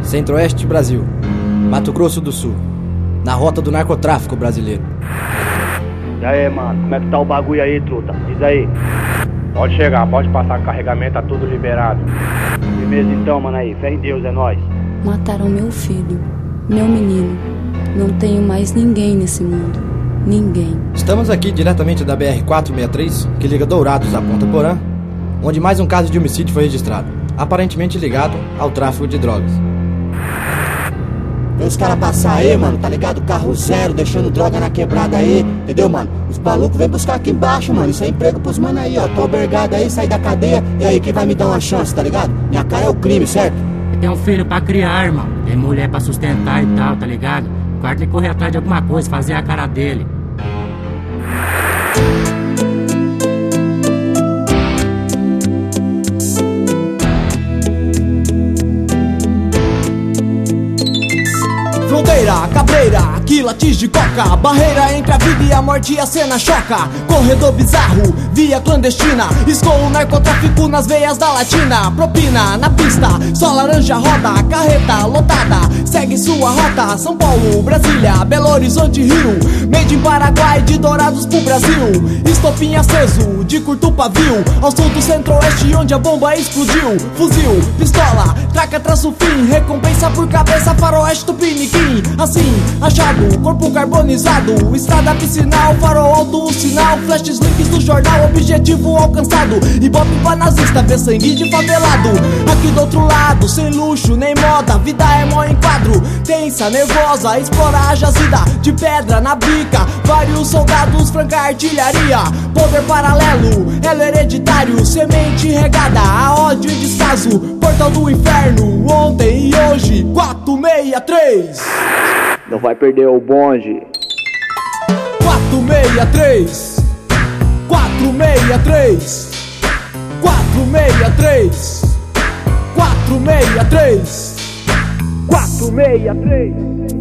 Centro-Oeste Brasil, Mato Grosso do Sul, na rota do narcotráfico brasileiro. E aí, mano, como é que tá o bagulho aí, truta? Diz aí. Pode chegar, pode passar carregamento, tá tudo liberado. Firmeza então, mano aí, fé em Deus, é nóis. Mataram meu filho, meu menino. Não tenho mais ninguém nesse mundo. Ninguém. Estamos aqui diretamente da BR-463, que liga Dourados a Ponta Porã, onde mais um caso de homicídio foi registrado, aparentemente ligado ao tráfico de drogas. Vê os caras passar aí, mano, tá ligado? Carro zero, deixando droga na quebrada aí, entendeu, mano? Os malucos vêm buscar aqui embaixo, mano. Isso é emprego pros mano aí, ó. Tô albergado aí, sair da cadeia. E aí, quem vai me dar uma chance, tá ligado? Minha cara é o crime, certo? Tem um filho pra criar, irmão. Tem mulher pra sustentar e tal, tá ligado? O cara tem que correr atrás de alguma coisa, fazer a cara dele. Fronteira, cabreira, quilates de coca, barreira entre a vida e a morte e a cena choca. Corredor bizarro, via clandestina, escoa o narcotráfico nas veias da latina. Propina na pista, só laranja roda, carreta lotada, segue sua rota. São Paulo, Brasília, Belo Horizonte, Rio, made in Paraguai, de Dourados pro Brasil. Estopim aceso, de curto pavio, ao sul do Centro-Oeste onde a bomba explodiu. Fuzil, pistola, traca traço fim, recompensa por cabeça, faroeste tupiniquim. Assim, achado, corpo carbonizado, estrada piscinal, farol alto, o sinal, flashes links do jornal, objetivo alcançado. Ibope pra nazista, vê sangue de favelado. Aqui do outro lado, sem luxo nem moda, vida é mó enquadro. Tensa, nervosa, explora a jazida, de pedra na bica, vários soldados, franca artilharia. Poder paralelo, elo hereditário, semente regada, a ódio e descaso. Portal do inferno, ontem e hoje, 463. Não vai perder o bonde. 463 463 463 463 463.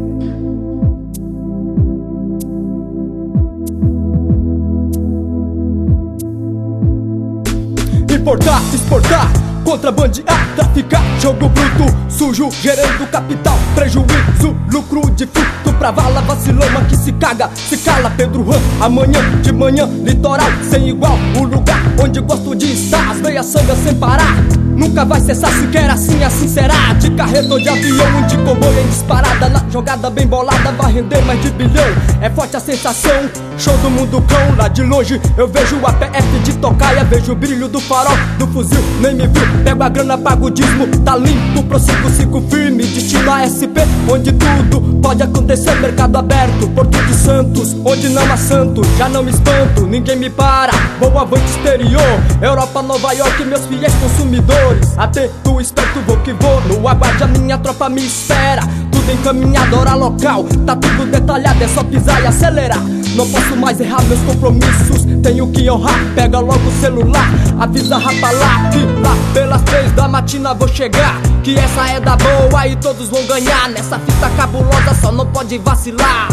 Importar, exportar, contrabandear, traficar, jogo bruto, sujo, gerando capital, prejuízo, lucro de fruto pra vala, vacilama que se caga, se cala, Pedro Ram, amanhã de manhã, litoral sem igual, o lugar onde gosto de estar, as veias sangram sem parar, nunca vai cessar, sequer assim, assim será, de carreta ou de avião, de comboio em disparada, na jogada bem bolada, vai render mais de bilhão, é forte a sensação, show do mundo cão, lá de longe eu vejo a PF de tocaia, vejo o brilho do farol, do fuzil, nem me viu, pego a grana, pago o dízimo, tá limpo, prossigo, sigo firme, destino a SP, onde tudo pode acontecer, mercado aberto, Porto de Santos, onde não há santo, já não me espanto, ninguém me para, vou avante exterior, Europa, Nova York, meus fiéis consumidores, atento, esperto, vou que vou, no aguarde a minha tropa me espera, tudo encaminhado, hora local, tá tudo detalhado, é só pisar e acelerar, não posso mais errar meus compromissos, tenho que honrar, pega logo o celular, avisa rapa lá, que lá pelas 3 da matina vou chegar, que essa é da boa e todos vão ganhar, nessa fita cabulosa só não pode vacilar.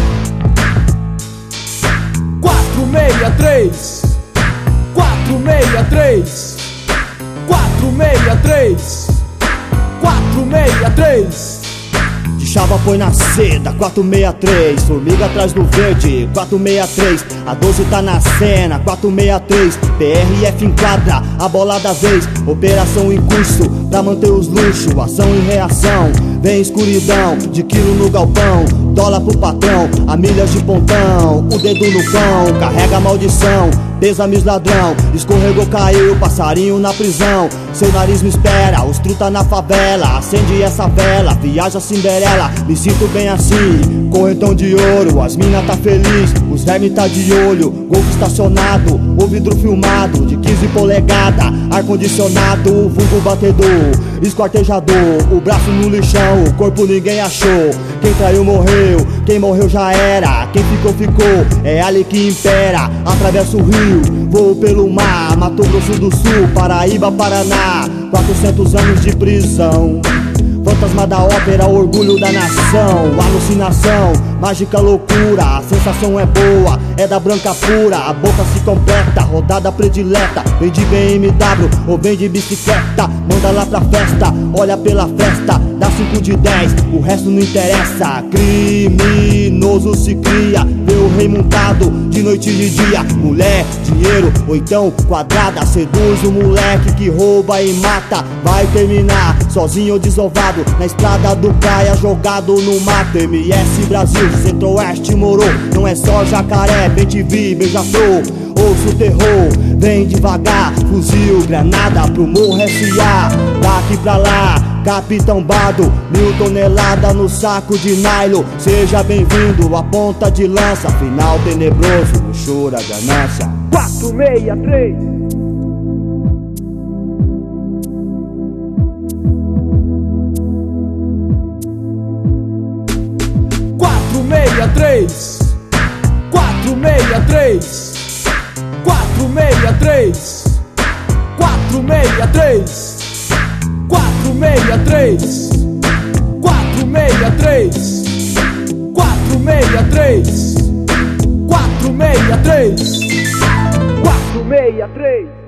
463 463 463 463. De chava põe na seda, 463. Formiga atrás do verde, 463. A 12 tá na cena, 463. PRF enquadra, a bola da vez. Operação em curso, pra manter os luxos. Ação e reação, vem escuridão. De quilo no galpão, dólar pro patrão. A milhas de pontão, o dedo no cão. Carrega a maldição, pesa-me os ladrão. Escorregou, caiu, passarinho na prisão. Seu nariz me espera, os truta na favela. Acende essa vela, viaja Cinderela. Me sinto bem assim, correntão de ouro. As mina tá feliz, os vermes tá de olho. Golfe estacionado, o vidro filmado. De 15 polegadas, ar-condicionado. Vulgo batedor, esquartejador. O braço no lixão, o corpo ninguém achou. Quem traiu morreu, quem morreu já era. Quem ficou, ficou, é ali que impera. Atravesso o rio, voo pelo mar. Mato Grosso do Sul, Paraíba, Paraná. 400 anos de prisão. Fantasma da ópera, orgulho da nação. Alucinação, mágica loucura. A sensação é boa, é da branca pura. A boca se completa, rodada predileta. Vem de BMW ou vem de bicicleta. Manda lá pra festa, olha pela festa. Dá 5 de 10, o resto não interessa. Criminoso se cria, vê o rei montado de noite e de dia. Mulher, dinheiro ou então quadrada, seduz o moleque que rouba e mata. Vai terminar sozinho ou desovado na estrada do praia, jogado no mato. MS Brasil, Centro-Oeste morou. Não é só Jacaré, BTV, Beija-Flor. Ouço o terror, vem devagar. Fuzil, granada pro Morro SA. Daqui pra lá, Capitão Bado, 1000 toneladas no saco de nylon. Seja bem-vindo à ponta de lança. Final tenebroso, luxúria, ganância. 463. Três, 463, 463, 463, 463, 463, 463, 463, 463.